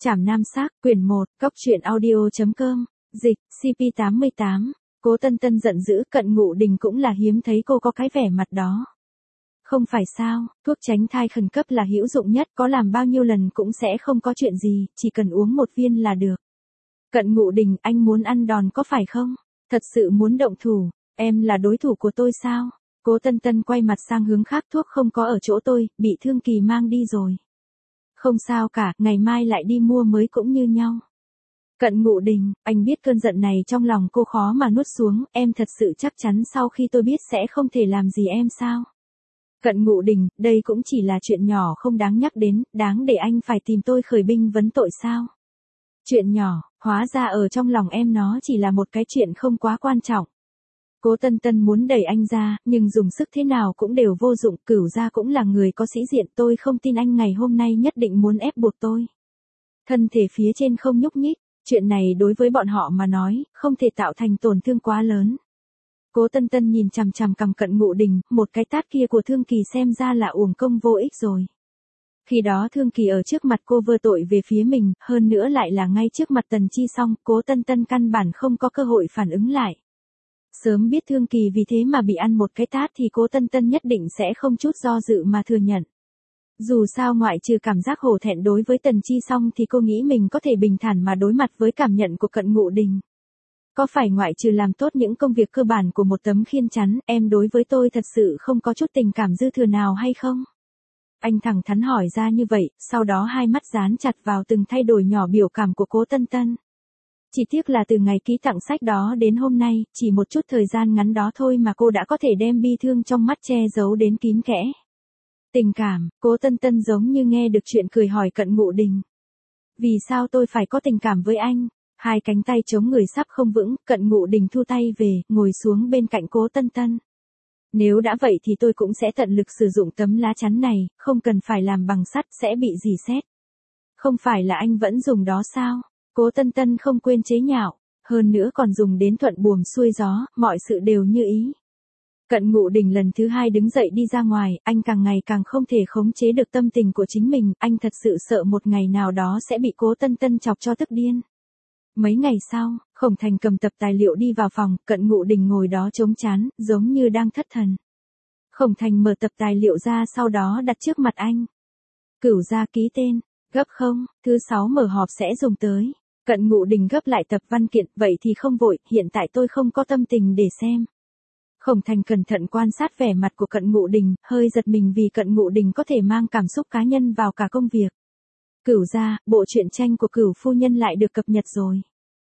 Trảm Nam Xác, quyển 1, Cóc truyện audio.com, dịch, CP88, Cố Tân Tân giận dữ, Cận Ngụ Đình cũng là hiếm thấy cô có cái vẻ mặt đó. Không phải sao, thuốc tránh thai khẩn cấp là hữu dụng nhất, có làm bao nhiêu lần cũng sẽ không có chuyện gì, chỉ cần uống một viên là được. Cận Ngụ Đình, anh muốn ăn đòn có phải không? Thật sự muốn động thủ, em là đối thủ của tôi sao? Cố Tân Tân quay mặt sang hướng khác, thuốc không có ở chỗ tôi, bị Thương Kỳ mang đi rồi. Không sao cả, ngày mai lại đi mua mới cũng như nhau. Cận Ngụ Đình, anh biết cơn giận này trong lòng cô khó mà nuốt xuống, em thật sự chắc chắn sau khi tôi biết sẽ không thể làm gì em sao? Cận Ngụ Đình, đây cũng chỉ là chuyện nhỏ không đáng nhắc đến, đáng để anh phải tìm tôi khởi binh vấn tội sao? Chuyện nhỏ, hóa ra ở trong lòng em nó chỉ là một cái chuyện không quá quan trọng. Cố Tân Tân muốn đẩy anh ra, nhưng dùng sức thế nào cũng đều vô dụng, Cửu gia cũng là người có sĩ diện, tôi không tin anh ngày hôm nay nhất định muốn ép buộc tôi. Thân thể phía trên không nhúc nhích, chuyện này đối với bọn họ mà nói, không thể tạo thành tổn thương quá lớn. Cố Tân Tân nhìn chằm chằm cằm Cận Ngụ Đình, một cái tát kia của Thương Kỳ xem ra là uổng công vô ích rồi. Khi đó Thương Kỳ ở trước mặt cô vơ tội về phía mình, hơn nữa lại là ngay trước mặt Tần Chi Song, Cố Tân Tân căn bản không có cơ hội phản ứng lại. Sớm biết Thương Kỳ vì thế mà bị ăn một cái tát thì Cố Tân Tân nhất định sẽ không chút do dự mà thừa nhận. Dù sao ngoại trừ cảm giác hổ thẹn đối với Tần Chi Song thì cô nghĩ mình có thể bình thản mà đối mặt với cảm nhận của Cận Ngụ Đình. Có phải ngoại trừ làm tốt những công việc cơ bản của một tấm khiên chắn, em đối với tôi thật sự không có chút tình cảm dư thừa nào hay không? Anh thẳng thắn hỏi ra như vậy, sau đó hai mắt dán chặt vào từng thay đổi nhỏ biểu cảm của Cố Tân Tân. Chỉ tiếc là từ ngày ký tặng sách đó đến hôm nay, chỉ một chút thời gian ngắn đó thôi mà cô đã có thể đem bi thương trong mắt che giấu đến kín kẽ. Tình cảm, Cố Tân Tân giống như nghe được chuyện cười hỏi Cận Ngụ Đình. Vì sao tôi phải có tình cảm với anh? Hai cánh tay chống người sắp không vững, Cận Ngụ Đình thu tay về, ngồi xuống bên cạnh Cố Tân Tân. Nếu đã vậy thì tôi cũng sẽ tận lực sử dụng tấm lá chắn này, không cần phải làm bằng sắt sẽ bị rỉ sét. Không phải là anh vẫn dùng đó sao? Cố Tân Tân không quên chế nhạo, hơn nữa còn dùng đến thuận buồm xuôi gió, mọi sự đều như ý. Cận Ngụ Đình lần thứ hai đứng dậy đi ra ngoài, anh càng ngày càng không thể khống chế được tâm tình của chính mình, anh thật sự sợ một ngày nào đó sẽ bị Cố Tân Tân chọc cho tức điên. Mấy ngày sau, Khổng Thành cầm tập tài liệu đi vào phòng, Cận Ngụ Đình ngồi đó chống chán, giống như đang thất thần. Khổng Thành mở tập tài liệu ra sau đó đặt trước mặt anh. Cửu gia ký tên, gấp không, thứ 6 mở họp sẽ dùng tới. Cận Ngụ Đình gấp lại tập văn kiện, vậy thì không vội, hiện tại tôi không có tâm tình để xem. Khổng Thành cẩn thận quan sát vẻ mặt của Cận Ngụ Đình, hơi giật mình vì Cận Ngụ Đình có thể mang cảm xúc cá nhân vào cả công việc. Cửu gia, bộ truyện tranh của Cửu phu nhân lại được cập nhật rồi.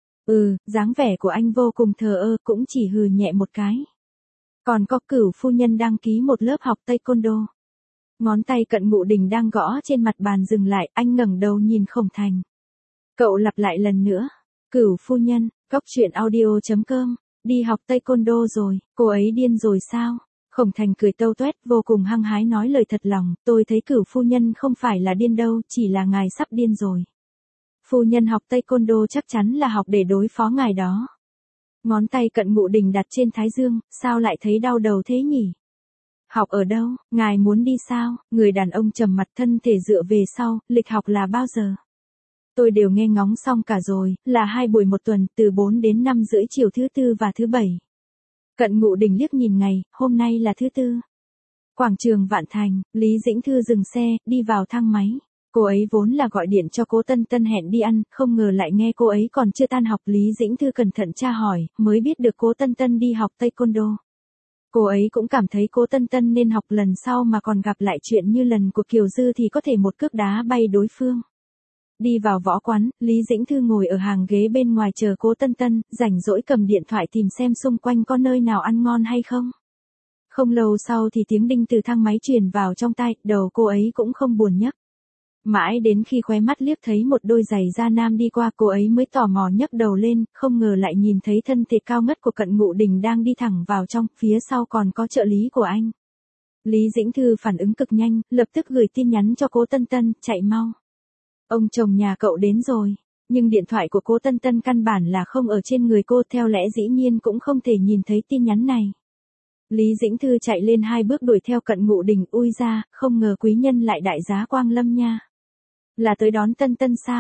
Dáng vẻ của anh vô cùng thờ ơ, cũng chỉ hừ nhẹ một cái. Còn có Cửu phu nhân đăng ký một lớp học Taekwondo. Ngón tay Cận Ngụ Đình đang gõ trên mặt bàn dừng lại, anh ngẩng đầu nhìn Khổng Thành. Cậu lặp lại lần nữa. Cửu phu nhân, Cóc truyện audio.com, đi học Taekwondo rồi, cô ấy điên rồi sao? Khổng Thành cười tâu tuét, vô cùng hăng hái nói lời thật lòng, tôi thấy Cửu phu nhân không phải là điên đâu, chỉ là ngài sắp điên rồi. Phu nhân học Taekwondo chắc chắn là học để đối phó ngài đó. Ngón tay Cận Ngụ Đình đặt trên thái dương, sao lại thấy đau đầu thế nhỉ? Học ở đâu, ngài muốn đi sao? Người đàn ông trầm mặt thân thể dựa về sau, lịch học là bao giờ? Tôi đều nghe ngóng xong cả rồi, là 2 buổi một tuần, từ 4 đến 5 rưỡi chiều thứ tư và thứ bảy. Cận Ngụ Đình liếc nhìn ngày, hôm nay là thứ tư. Quảng trường Vạn Thành, Lý Dĩnh Thư dừng xe, đi vào thang máy. Cô ấy vốn là gọi điện cho Cố Tân Tân hẹn đi ăn, không ngờ lại nghe cô ấy còn chưa tan học. Lý Dĩnh Thư cẩn thận tra hỏi, mới biết được Cố Tân Tân đi học Taekwondo. Cô ấy cũng cảm thấy Cố Tân Tân nên học lần sau mà còn gặp lại chuyện như lần của Kiều Dư thì có thể một cước đá bay đối phương. Đi vào võ quán, Lý Dĩnh Thư ngồi ở hàng ghế bên ngoài chờ Cố Tân Tân, rảnh rỗi cầm điện thoại tìm xem xung quanh có nơi nào ăn ngon hay không. Không lâu sau thì tiếng đinh từ thang máy truyền vào trong tai, đầu cô ấy cũng không buồn nhấc. Mãi đến khi khóe mắt liếc thấy một đôi giày da nam đi qua, cô ấy mới tò mò nhấc đầu lên, không ngờ lại nhìn thấy thân thể cao ngất của Cận Ngụ Đình đang đi thẳng vào trong, phía sau còn có trợ lý của anh. Lý Dĩnh Thư phản ứng cực nhanh, lập tức gửi tin nhắn cho Cố Tân Tân, chạy mau. Ông chồng nhà cậu đến rồi, nhưng điện thoại của Cố Tân Tân căn bản là không ở trên người cô, theo lẽ dĩ nhiên cũng không thể nhìn thấy tin nhắn này. Lý Dĩnh Thư chạy lên 2 bước đuổi theo Cận Ngụ Đình, ui ra, không ngờ quý nhân lại đại giá quang lâm nha. Là tới đón Tân Tân sao?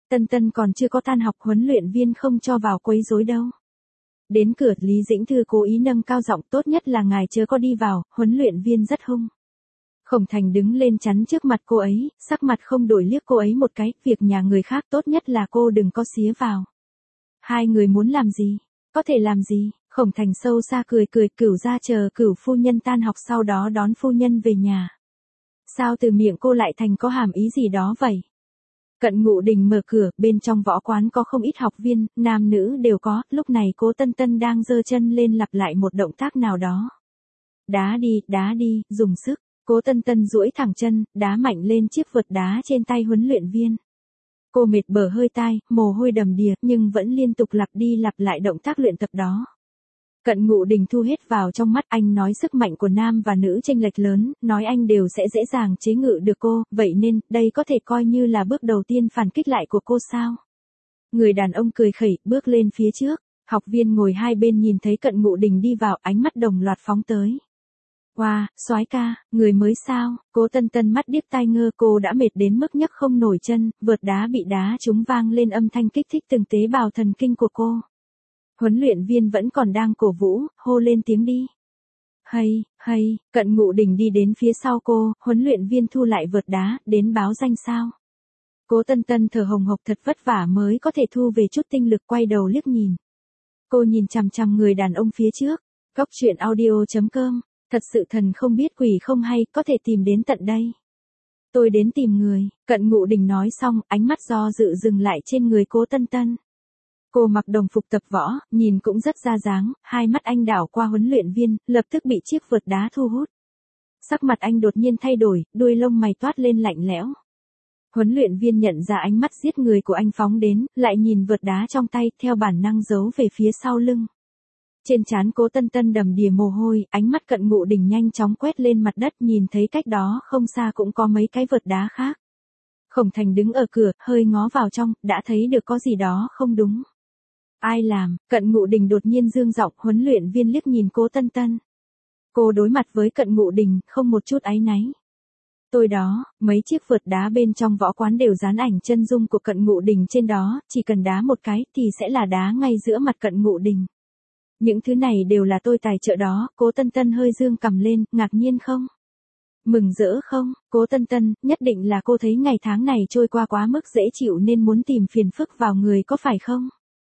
Tân Tân còn chưa có tan học, huấn luyện viên không cho vào quấy rối đâu. Đến cửa, Lý Dĩnh Thư cố ý nâng cao giọng, tốt nhất là ngài chớ có đi vào, huấn luyện viên rất hung. Khổng Thành đứng lên chắn trước mặt cô ấy, sắc mặt không đổi liếc cô ấy một cái, việc nhà người khác tốt nhất là cô đừng có xía vào. Hai người muốn làm gì? Có thể làm gì? Khổng Thành sâu xa cười cười, Cửu ra chờ Cửu phu nhân tan học sau đó đón phu nhân về nhà. Sao từ miệng cô lại thành có hàm ý gì đó vậy? Cận Ngụ Đình mở cửa, bên trong võ quán có không ít học viên, nam nữ đều có, lúc này Cố Tân Tân đang giơ chân lên lặp lại một động tác nào đó. Đá đi, dùng sức. Cố Tân Tân duỗi thẳng chân, đá mạnh lên chiếc vợt đá trên tay huấn luyện viên. Cô mệt bở hơi tai, mồ hôi đầm đìa, nhưng vẫn liên tục lặp đi lặp lại động tác luyện tập đó. Cận Ngụ Đình thu hết vào trong mắt, anh nói sức mạnh của nam và nữ chênh lệch lớn, nói anh đều sẽ dễ dàng chế ngự được cô, vậy nên, đây có thể coi như là bước đầu tiên phản kích lại của cô sao? Người đàn ông cười khẩy, bước lên phía trước, học viên ngồi hai bên nhìn thấy Cận Ngụ Đình đi vào, ánh mắt đồng loạt phóng tới. Wow, soái ca, người mới sao? Cố Tân Tân mắt điếc tai ngơ, cô đã mệt đến mức nhấc không nổi chân, vợt đá bị đá trúng vang lên âm thanh kích thích từng tế bào thần kinh của cô. Huấn luyện viên vẫn còn đang cổ vũ, hô lên tiếng đi. Hay, Cận Ngụ Đình đi đến phía sau cô, huấn luyện viên thu lại vợt đá, đến báo danh sao? Cố Tân Tân thở hồng hộc thật vất vả mới có thể thu về chút tinh lực, quay đầu liếc nhìn. Cô nhìn chằm chằm người đàn ông phía trước, Cóc Truyện Audio.com. Thật sự thần không biết quỷ không hay, có thể tìm đến tận đây. Tôi đến tìm người, Cận Ngụ Đình nói xong, ánh mắt do dự dừng lại trên người Cố Tân Tân. Cô mặc đồng phục tập võ, nhìn cũng rất ra dáng, hai mắt anh đảo qua huấn luyện viên, lập tức bị chiếc vợt đá thu hút. Sắc mặt anh đột nhiên thay đổi, đuôi lông mày toát lên lạnh lẽo. Huấn luyện viên nhận ra ánh mắt giết người của anh phóng đến, lại nhìn vợt đá trong tay, theo bản năng giấu về phía sau lưng. Trên trán Cố Tân Tân đầm đìa mồ hôi, ánh mắt Cận Ngụ Đình nhanh chóng quét lên mặt đất, nhìn thấy cách đó không xa cũng có mấy cái vợt đá khác. Khổng Thành đứng ở cửa, hơi ngó vào trong, đã thấy được có gì đó không đúng. Ai làm? Cận Ngụ Đình đột nhiên dương giọng, huấn luyện viên liếc nhìn Cố Tân Tân. Cô đối mặt với Cận Ngụ Đình, không một chút áy náy. Tôi đó, mấy chiếc vợt đá bên trong võ quán đều dán ảnh chân dung của Cận Ngụ Đình trên đó, chỉ cần đá một cái thì sẽ là đá ngay giữa mặt Cận Ngụ Đình. Những thứ này đều là tôi tài trợ đó. Cố Tân Tân hơi dương cằm lên, ngạc nhiên không? Mừng rỡ không? Cố Tân Tân, nhất định là cô thấy ngày tháng này trôi qua quá mức dễ chịu nên muốn tìm phiền phức vào người có phải không?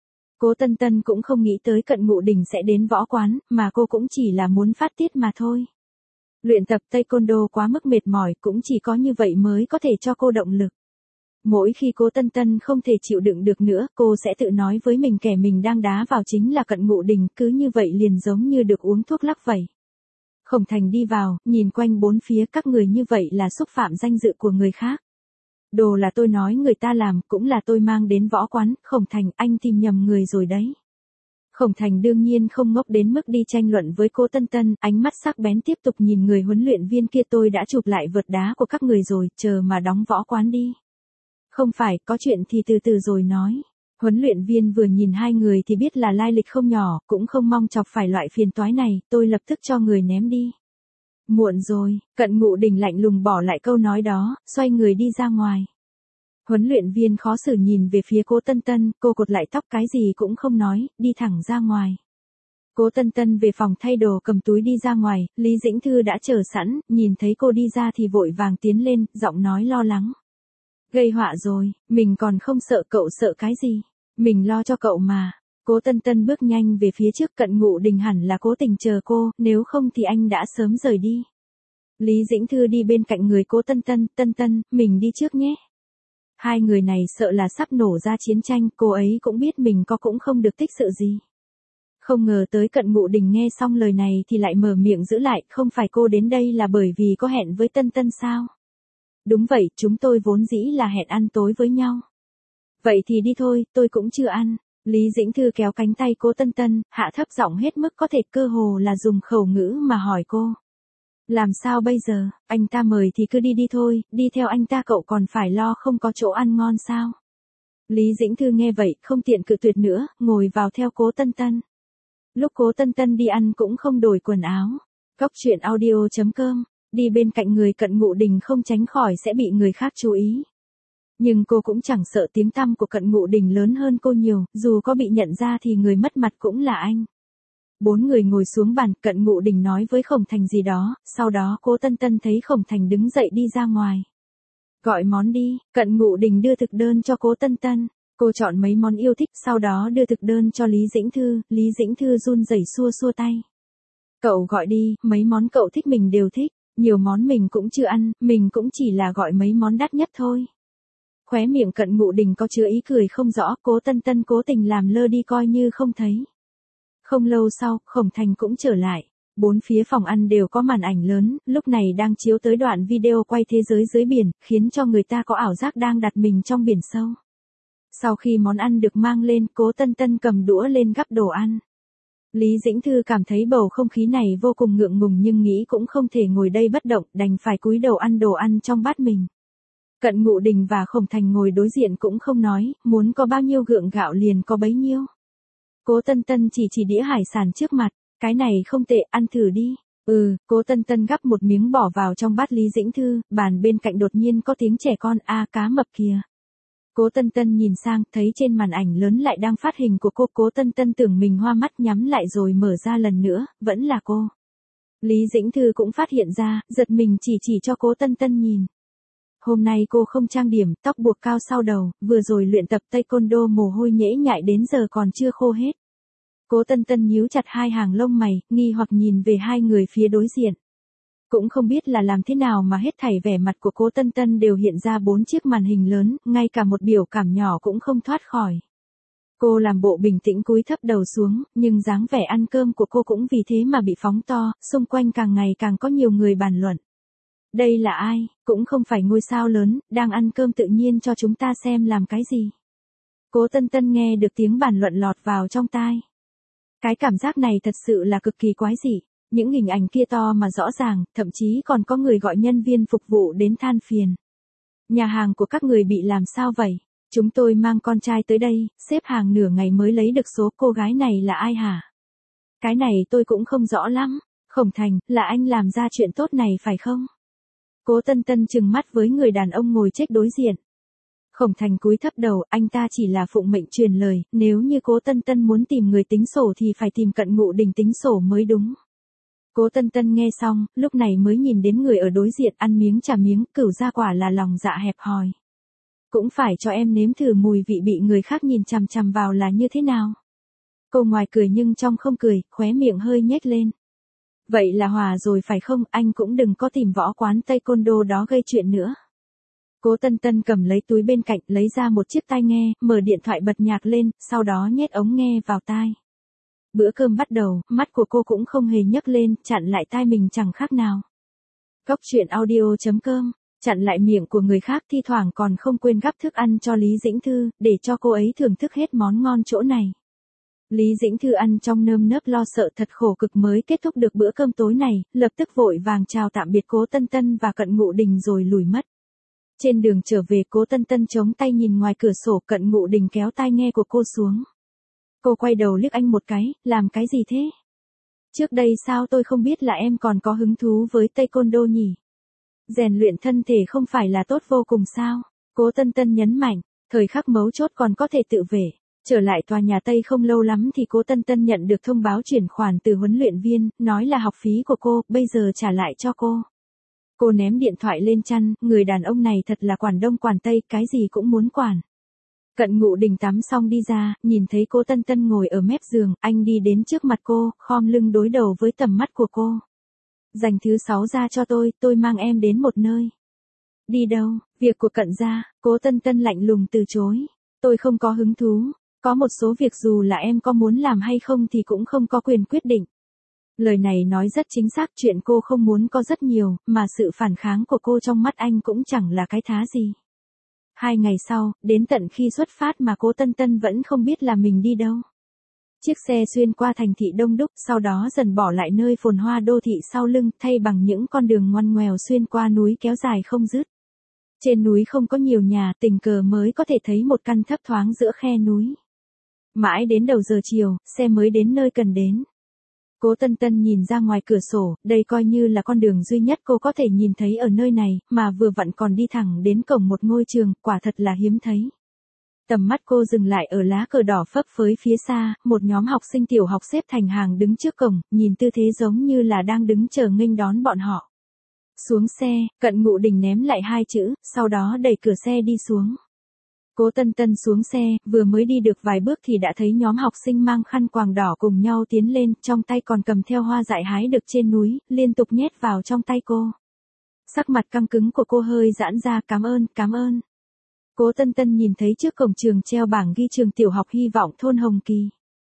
Cố Tân Tân cũng không nghĩ tới Cận Ngụ Đình sẽ đến võ quán, mà cô cũng chỉ là muốn phát tiết mà thôi. Luyện tập taekwondo quá mức mệt mỏi, cũng chỉ có như vậy mới có thể cho cô động lực. Mỗi khi Cố Tân Tân không thể chịu đựng được nữa, cô sẽ tự nói với mình kẻ mình đang đá vào chính là Cận Ngụ Đình, cứ như vậy liền giống như được uống thuốc lắc vậy. Khổng Thành đi vào, nhìn quanh bốn phía, các người như vậy là xúc phạm danh dự của người khác. Đồ là tôi nói người ta làm, cũng là tôi mang đến võ quán. Khổng Thành, anh tìm nhầm người rồi đấy. Khổng Thành đương nhiên không ngốc đến mức đi tranh luận với Cố Tân Tân, ánh mắt sắc bén tiếp tục nhìn người huấn luyện viên kia, tôi đã chụp lại vợt đá của các người rồi, chờ mà đóng võ quán đi. Không phải, có chuyện thì từ từ rồi nói. Huấn luyện viên vừa nhìn hai người thì biết là lai lịch không nhỏ, cũng không mong chọc phải loại phiền toái này, tôi lập tức cho người ném đi. Muộn rồi, Cận Ngụ Đình lạnh lùng bỏ lại câu nói đó, xoay người đi ra ngoài. Huấn luyện viên khó xử nhìn về phía Cố Tân Tân, cô cột lại tóc cái gì cũng không nói, đi thẳng ra ngoài. Cố Tân Tân về phòng thay đồ, cầm túi đi ra ngoài, Lý Dĩnh Thư đã chờ sẵn, nhìn thấy cô đi ra thì vội vàng tiến lên, giọng nói lo lắng. Gây họa rồi, mình còn không sợ, cậu sợ cái gì? Mình lo cho cậu mà. Cố Tân Tân bước nhanh về phía trước, Cận Ngụ Đình hẳn là cố tình chờ cô, nếu không thì anh đã sớm rời đi. Lý Dĩnh Thư đi bên cạnh người Cố Tân Tân, Tân Tân, mình đi trước nhé. Hai người này sợ là sắp nổ ra chiến tranh, cô ấy cũng biết mình có cũng không được tích sự gì. Không ngờ tới Cận Ngụ Đình nghe xong lời này thì lại mở miệng giữ lại, không phải cô đến đây là bởi vì có hẹn với Tân Tân sao? Đúng vậy, chúng tôi vốn dĩ là hẹn ăn tối với nhau. Vậy thì đi thôi, tôi cũng chưa ăn. Lý Dĩnh Thư kéo cánh tay Cố Tân Tân, hạ thấp giọng hết mức có thể, cơ hồ là dùng khẩu ngữ mà hỏi cô. Làm sao bây giờ, anh ta mời thì cứ đi đi thôi, đi theo anh ta cậu còn phải lo không có chỗ ăn ngon sao? Lý Dĩnh Thư nghe vậy, không tiện cự tuyệt nữa, ngồi vào theo Cố Tân Tân. Lúc Cố Tân Tân đi ăn cũng không đổi quần áo. Cóc Truyện Audio.com, đi bên cạnh người Cận Ngụ Đình không tránh khỏi sẽ bị người khác chú ý. Nhưng cô cũng chẳng sợ tiếng tăm của Cận Ngụ Đình lớn hơn cô nhiều, dù có bị nhận ra thì người mất mặt cũng là anh. 4 người ngồi xuống bàn, Cận Ngụ Đình nói với Khổng Thành gì đó, sau đó Cố Tân Tân thấy Khổng Thành đứng dậy đi ra ngoài. Gọi món đi, Cận Ngụ Đình đưa thực đơn cho Cố Tân Tân. Cô chọn mấy món yêu thích, sau đó đưa thực đơn cho Lý Dĩnh Thư, Lý Dĩnh Thư run rẩy xua xua tay. Cậu gọi đi, mấy món cậu thích mình đều thích, nhiều món mình cũng chưa ăn, mình cũng chỉ là gọi mấy món đắt nhất thôi. Khóe miệng Cận Ngụ Đình có chứa ý cười không rõ, Cố Tân Tân cố tình làm lơ đi coi như không thấy. Không lâu sau, Khổng Thành cũng trở lại. 4 phía phòng ăn đều có màn ảnh lớn, lúc này đang chiếu tới đoạn video quay thế giới dưới biển, khiến cho người ta có ảo giác đang đặt mình trong biển sâu. Sau khi món ăn được mang lên, Cố Tân Tân cầm đũa lên gắp đồ ăn. Lý Dĩnh Thư cảm thấy bầu không khí này vô cùng ngượng ngùng nhưng nghĩ cũng không thể ngồi đây bất động, đành phải cúi đầu ăn đồ ăn trong bát mình. Cận Ngụ Đình và Khổng Thành ngồi đối diện cũng không nói, muốn có bao nhiêu gượng gạo liền có bấy nhiêu. Cố Tân Tân chỉ đĩa hải sản trước mặt, cái này không tệ, ăn thử đi. Cố Tân Tân gắp một miếng bỏ vào trong bát Lý Dĩnh Thư, bàn bên cạnh đột nhiên có tiếng trẻ con, cá mập kìa. Cố Tân Tân nhìn sang, thấy trên màn ảnh lớn lại đang phát hình của cô, Cố Tân Tân tưởng mình hoa mắt nhắm lại rồi mở ra lần nữa, vẫn là cô. Lý Dĩnh Thư cũng phát hiện ra, giật mình chỉ cho Cố Tân Tân nhìn. Hôm nay cô không trang điểm, tóc buộc cao sau đầu, vừa rồi luyện tập taekwondo mồ hôi nhễ nhại đến giờ còn chưa khô hết. Cố Tân Tân nhíu chặt hai hàng lông mày, nghi hoặc nhìn về hai người phía đối diện. Cũng không biết là làm thế nào mà hết thảy vẻ mặt của Cố Tân Tân đều hiện ra 4 chiếc màn hình lớn, ngay cả một biểu cảm nhỏ cũng không thoát khỏi. Cô làm bộ bình tĩnh cúi thấp đầu xuống, nhưng dáng vẻ ăn cơm của cô cũng vì thế mà bị phóng to, xung quanh càng ngày càng có nhiều người bàn luận. Đây là ai, cũng không phải ngôi sao lớn, đang ăn cơm tự nhiên cho chúng ta xem làm cái gì. Cố Tân Tân nghe được tiếng bàn luận lọt vào trong tai. Cái cảm giác này thật sự là cực kỳ quái dị. Những hình ảnh kia to mà rõ ràng, thậm chí còn có người gọi nhân viên phục vụ đến than phiền. Nhà hàng của các người bị làm sao vậy? Chúng tôi mang con trai tới đây, xếp hàng nửa ngày mới lấy được số, cô gái này là ai hả? Cái này tôi cũng không rõ lắm. Khổng Thành, là anh làm ra chuyện tốt này phải không? Cố Tân Tân trừng mắt với người đàn ông ngồi chết đối diện. Khổng Thành cúi thấp đầu, anh ta chỉ là phụng mệnh truyền lời, nếu như Cố Tân Tân muốn tìm người tính sổ thì phải tìm Cận Ngụ Đình tính sổ mới đúng. Cố Tân Tân nghe xong, lúc này mới nhìn đến người ở đối diện, ăn miếng trả miếng, cửu ra quả là lòng dạ hẹp hòi. Cũng phải cho em nếm thử mùi vị bị người khác nhìn chằm chằm vào là như thế nào. Cô ngoài cười nhưng trong không cười, khóe miệng hơi nhếch lên. Vậy là hòa rồi phải không, anh cũng đừng có tìm võ quán taekwondo đó gây chuyện nữa. Cố Tân Tân cầm lấy túi bên cạnh, lấy ra một chiếc tai nghe, mở điện thoại bật nhạc lên, sau đó nhét ống nghe vào tai. Bữa cơm bắt đầu, mắt của cô cũng không hề nhấc lên, chặn lại tai mình chẳng khác nào. Cóc truyện audio.com, chặn lại miệng của người khác, thi thoảng còn không quên gắp thức ăn cho Lý Dĩnh Thư, để cho cô ấy thưởng thức hết món ngon chỗ này. Lý Dĩnh Thư ăn trong nơm nớp lo sợ thật khổ cực mới kết thúc được bữa cơm tối này, lập tức vội vàng chào tạm biệt Cố Tân Tân và Cận Ngụ Đình rồi lùi mất. Trên đường trở về, Cố Tân Tân chống tay nhìn ngoài cửa sổ, Cận Ngụ Đình kéo tai nghe của cô xuống. Cô quay đầu liếc anh một cái, làm cái gì thế? Trước đây sao tôi không biết là em còn có hứng thú với taekwondo nhỉ? Rèn luyện thân thể không phải là tốt vô cùng sao? Cố Tân Tân nhấn mạnh, thời khắc mấu chốt còn có thể tự vệ. Trở lại tòa nhà Tây không lâu lắm thì Cố Tân Tân nhận được thông báo chuyển khoản từ huấn luyện viên, nói là học phí của cô, bây giờ trả lại cho cô. Cô ném điện thoại lên chăn, người đàn ông này thật là quản đông quản tây, cái gì cũng muốn quản. Cận Ngụ Đình tắm xong đi ra, nhìn thấy Cố Tân Tân ngồi ở mép giường, anh đi đến trước mặt cô, khom lưng đối đầu với tầm mắt của cô. Dành thứ 6 ra cho tôi mang em đến một nơi. Đi đâu? Việc của Cận gia. Cố Tân Tân lạnh lùng từ chối. Tôi không có hứng thú. Có một số việc dù là em có muốn làm hay không thì cũng không có quyền quyết định. Lời này nói rất chính xác, chuyện cô không muốn có rất nhiều, mà sự phản kháng của cô trong mắt anh cũng chẳng là cái thá gì. 2 ngày sau, đến tận khi xuất phát mà Cố Tân Tân vẫn không biết là mình đi đâu. Chiếc xe xuyên qua thành thị đông đúc, sau đó dần bỏ lại nơi phồn hoa đô thị sau lưng, thay bằng những con đường ngoằn ngoèo xuyên qua núi kéo dài không dứt. Trên núi không có nhiều nhà, tình cờ mới có thể thấy một căn thấp thoáng giữa khe núi. Mãi đến đầu giờ chiều, xe mới đến nơi cần đến. Cố Tân Tân nhìn ra ngoài cửa sổ, đây coi như là con đường duy nhất cô có thể nhìn thấy ở nơi này, mà vừa vặn còn đi thẳng đến cổng một ngôi trường, quả thật là hiếm thấy. Tầm mắt cô dừng lại ở lá cờ đỏ phấp phới phía xa, một nhóm học sinh tiểu học xếp thành hàng đứng trước cổng, nhìn tư thế giống như là đang đứng chờ nghênh đón bọn họ. Xuống xe, Cận Ngụ Đình ném lại hai chữ, sau đó đẩy cửa xe đi xuống. Cố Tân Tân xuống xe, vừa mới đi được vài bước thì đã thấy nhóm học sinh mang khăn quàng đỏ cùng nhau tiến lên, trong tay còn cầm theo hoa dại hái được trên núi, liên tục nhét vào trong tay cô. Sắc mặt căng cứng của cô hơi giãn ra, cảm ơn, cảm ơn. Cố Tân Tân nhìn thấy trước cổng trường treo bảng ghi trường tiểu học hy vọng thôn Hồng Kỳ.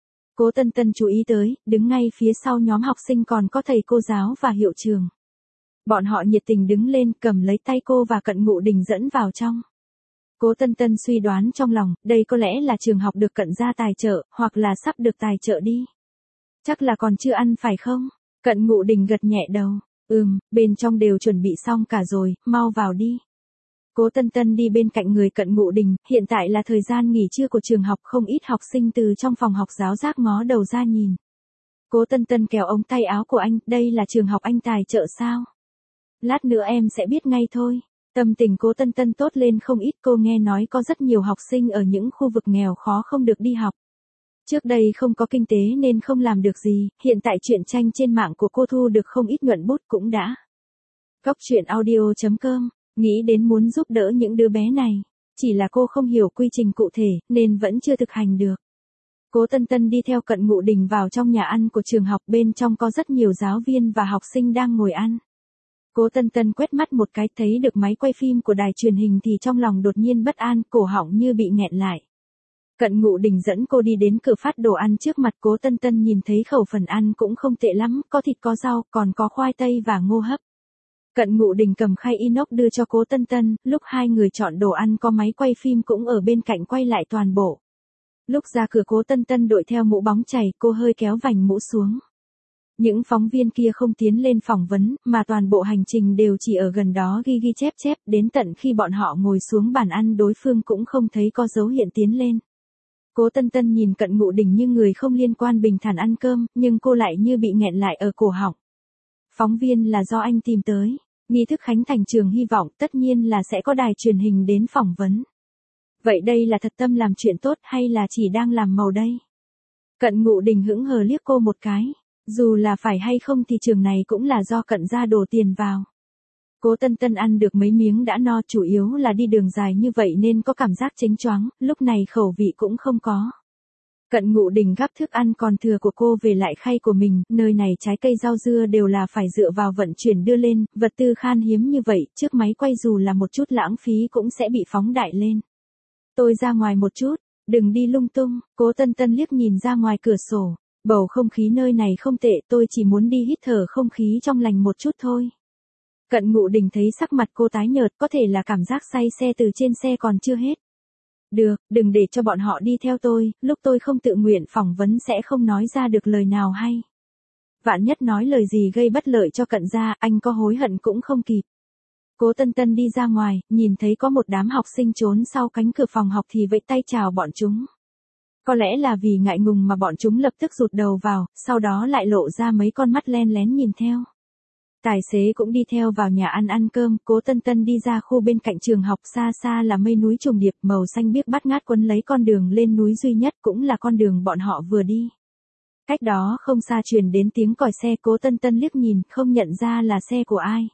Cố Tân Tân chú ý tới, đứng ngay phía sau nhóm học sinh còn có thầy cô giáo và hiệu trưởng. Bọn họ nhiệt tình đứng lên, cầm lấy tay cô và Cận Ngụ Đình dẫn vào trong. Cố Tân Tân suy đoán trong lòng, đây có lẽ là trường học được Cận gia tài trợ, hoặc là sắp được tài trợ đi. Chắc là còn chưa ăn phải không? Cận Ngụ Đình gật nhẹ đầu. Bên trong đều chuẩn bị xong cả rồi, mau vào đi. Cố Tân Tân đi bên cạnh người Cận Ngụ Đình, hiện tại là thời gian nghỉ trưa của trường học, không ít học sinh từ trong phòng học giáo giác ngó đầu ra nhìn. Cố Tân Tân kéo ống tay áo của anh, đây là trường học anh tài trợ sao? Lát nữa em sẽ biết ngay thôi. Tâm tình Cố Tân Tân tốt lên không ít, cô nghe nói có rất nhiều học sinh ở những khu vực nghèo khó không được đi học. Trước đây không có kinh tế nên không làm được gì, hiện tại truyện tranh trên mạng của cô thu được không ít nhuận bút cũng đã. Cóc truyện audio.com, nghĩ đến muốn giúp đỡ những đứa bé này. Chỉ là cô không hiểu quy trình cụ thể nên vẫn chưa thực hành được. Cố Tân Tân đi theo Cận Ngụ Đình vào trong nhà ăn của trường học, bên trong có rất nhiều giáo viên và học sinh đang ngồi ăn. Cố Tân Tân quét mắt một cái thấy được máy quay phim của đài truyền hình thì trong lòng đột nhiên bất an, cổ họng như bị nghẹn lại. Cận Ngụ Đình dẫn cô đi đến cửa phát đồ ăn trước mặt. Cố Tân Tân nhìn thấy khẩu phần ăn cũng không tệ lắm, có thịt có rau, còn có khoai tây và ngô hấp. Cận Ngụ Đình cầm khay inox đưa cho Cố Tân Tân, lúc hai người chọn đồ ăn có máy quay phim cũng ở bên cạnh quay lại toàn bộ. Lúc ra cửa Cố Tân Tân đội theo mũ bóng chày, cô hơi kéo vành mũ xuống. Những phóng viên kia không tiến lên phỏng vấn, mà toàn bộ hành trình đều chỉ ở gần đó ghi ghi chép chép, đến tận khi bọn họ ngồi xuống bàn ăn đối phương cũng không thấy có dấu hiện tiến lên. Cố Tân Tân nhìn Cận Ngụ Đình như người không liên quan bình thản ăn cơm, nhưng cô lại như bị nghẹn lại ở cổ họng. Phóng viên là do anh tìm tới. Nghi thức khánh thành trường hy vọng tất nhiên là sẽ có đài truyền hình đến phỏng vấn. Vậy đây là thật tâm làm chuyện tốt hay là chỉ đang làm màu đây? Cận Ngụ Đình hững hờ liếc cô một cái. Dù là phải hay không thì trường này cũng là do Cận gia đổ tiền vào. Cố Tân Tân ăn được mấy miếng đã no, chủ yếu là đi đường dài như vậy nên có cảm giác chênh choáng, lúc này khẩu vị cũng không có. Cận Ngụ Đình gắp thức ăn còn thừa của cô về lại khay của mình, nơi này trái cây rau dưa đều là phải dựa vào vận chuyển đưa lên, vật tư khan hiếm như vậy, trước máy quay dù là một chút lãng phí cũng sẽ bị phóng đại lên. Tôi ra ngoài một chút, đừng đi lung tung. Cố Tân Tân liếc nhìn ra ngoài cửa sổ, bầu không khí nơi này không tệ, tôi chỉ muốn đi hít thở không khí trong lành một chút thôi. Cận Ngụ Đình thấy sắc mặt cô tái nhợt, có thể là cảm giác say xe từ trên xe còn chưa hết. Được, đừng để cho bọn họ đi theo tôi, lúc tôi không tự nguyện phỏng vấn sẽ không nói ra được lời nào hay. Vạn nhất nói lời gì gây bất lợi cho Cận gia, anh có hối hận cũng không kịp. Cố Tân Tân đi ra ngoài, nhìn thấy có một đám học sinh trốn sau cánh cửa phòng học thì vẫy tay chào bọn chúng. Có lẽ là vì ngại ngùng mà bọn chúng lập tức rụt đầu vào, sau đó lại lộ ra mấy con mắt len lén nhìn theo. Tài xế cũng đi theo vào nhà ăn cơm. Cố Tân Tân đi ra khu bên cạnh trường học, xa xa là mây núi trùng điệp màu xanh biếc bát ngát quấn lấy con đường lên núi duy nhất, cũng là con đường bọn họ vừa đi. Cách đó không xa truyền đến tiếng còi xe. Cố Tân Tân liếc nhìn, không nhận ra là xe của ai.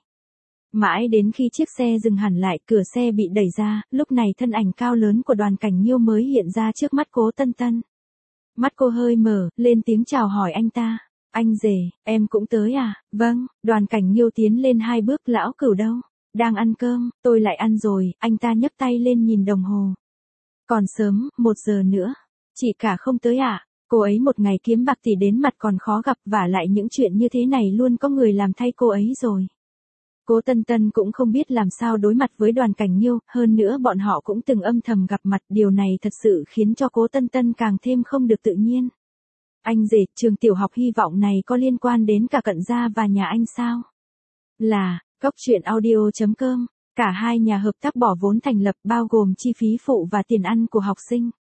Mãi đến khi chiếc xe dừng hẳn lại, cửa xe bị đẩy ra, lúc này thân ảnh cao lớn của Đoàn Cảnh Nhiêu mới hiện ra trước mắt Cố Tân Tân. Mắt cô hơi mở, lên tiếng chào hỏi anh ta. Anh rể, em cũng tới à? Vâng. Đoàn Cảnh Nhiêu tiến lên 2 bước. Lão Cửu đâu? Đang ăn cơm. Tôi lại ăn rồi. Anh ta nhấc tay lên nhìn đồng hồ. Còn sớm, 1 giờ nữa. Chị cả không tới à? Cô ấy một ngày kiếm bạc thì đến mặt còn khó gặp, và lại những chuyện như thế này luôn có người làm thay cô ấy rồi. Cố Tân Tân cũng không biết làm sao đối mặt với Đoàn Cảnh Nhiêu, hơn nữa bọn họ cũng từng âm thầm gặp mặt, điều này thật sự khiến cho Cố Tân Tân càng thêm không được tự nhiên. Anh rể, trường tiểu học hy vọng này có liên quan đến cả Cận gia và nhà anh sao? Là, Cóc truyện audio.com, cả hai nhà hợp tác bỏ vốn thành lập, bao gồm chi phí phụ và tiền ăn của học sinh.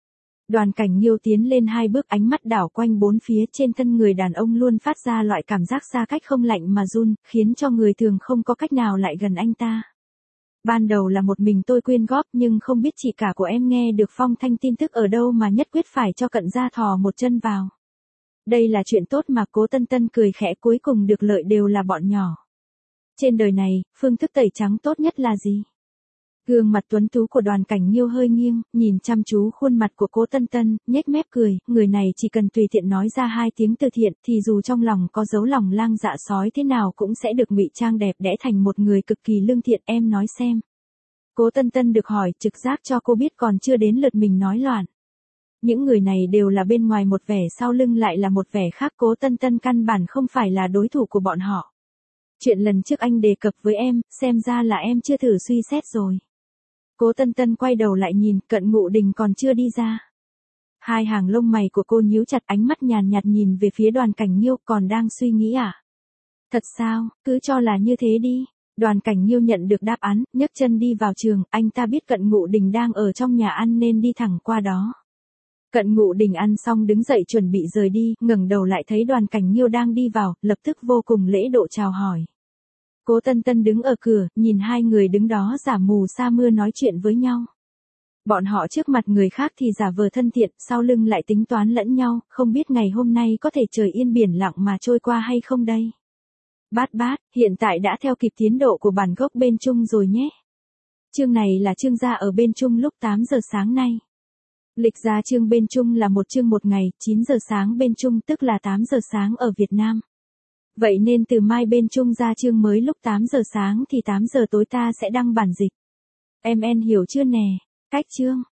Đoàn Cảnh Nghiêu tiến lên 2 bước, ánh mắt đảo quanh bốn phía, trên thân người đàn ông luôn phát ra loại cảm giác xa cách không lạnh mà run, khiến cho người thường không có cách nào lại gần anh ta. Ban đầu là một mình tôi quyên góp, nhưng không biết chị cả của em nghe được phong thanh tin tức ở đâu mà nhất quyết phải cho Cận gia thò một chân vào. Đây là chuyện tốt mà. Cố Tân Tân cười khẽ, cuối cùng được lợi đều là bọn nhỏ. Trên đời này, phương thức tẩy trắng tốt nhất là gì? Gương mặt tuấn tú của Đoàn Cảnh Nghiêu hơi nghiêng, nhìn chăm chú khuôn mặt của Cố Tân Tân, nhếch mép cười, người này chỉ cần tùy tiện nói ra 2 tiếng từ thiện, thì dù trong lòng có giấu lòng lang dạ sói thế nào cũng sẽ được ngụy trang đẹp đẽ thành một người cực kỳ lương thiện. Em nói xem. Cố Tân Tân được hỏi, trực giác cho cô biết còn chưa đến lượt mình nói loạn. Những người này đều là bên ngoài một vẻ, sau lưng lại là một vẻ khác. Cố Tân Tân căn bản không phải là đối thủ của bọn họ. Chuyện lần trước anh đề cập với em, xem ra là em chưa thử suy xét rồi. Cố Tân Tân quay đầu lại nhìn, Cận Ngụ Đình còn chưa đi ra. 2 hàng lông mày của cô nhíu chặt, ánh mắt nhàn nhạt nhìn về phía Đoàn Cảnh Nghiêu, còn đang suy nghĩ à? Thật sao, cứ cho là như thế đi. Đoàn Cảnh Nghiêu nhận được đáp án, nhấc chân đi vào trường, anh ta biết Cận Ngụ Đình đang ở trong nhà ăn nên đi thẳng qua đó. Cận Ngụ Đình ăn xong đứng dậy chuẩn bị rời đi, ngẩng đầu lại thấy Đoàn Cảnh Nghiêu đang đi vào, lập tức vô cùng lễ độ chào hỏi. Cố Tân Tân đứng ở cửa, nhìn 2 người đứng đó giả mù sa mưa nói chuyện với nhau. Bọn họ trước mặt người khác thì giả vờ thân thiện, sau lưng lại tính toán lẫn nhau, không biết ngày hôm nay có thể trời yên biển lặng mà trôi qua hay không đây. Bát, hiện tại đã theo kịp tiến độ của bản gốc bên Trung rồi nhé. Chương này là chương ra ở bên Trung lúc 8 giờ sáng nay. Lịch ra chương bên Trung là một chương một ngày, 9 giờ sáng bên Trung tức là 8 giờ sáng ở Việt Nam. Vậy nên từ mai bên Trung ra chương mới lúc 8 giờ sáng thì 8 giờ tối ta sẽ đăng bản dịch. Em hiểu chưa nè? Cách chương.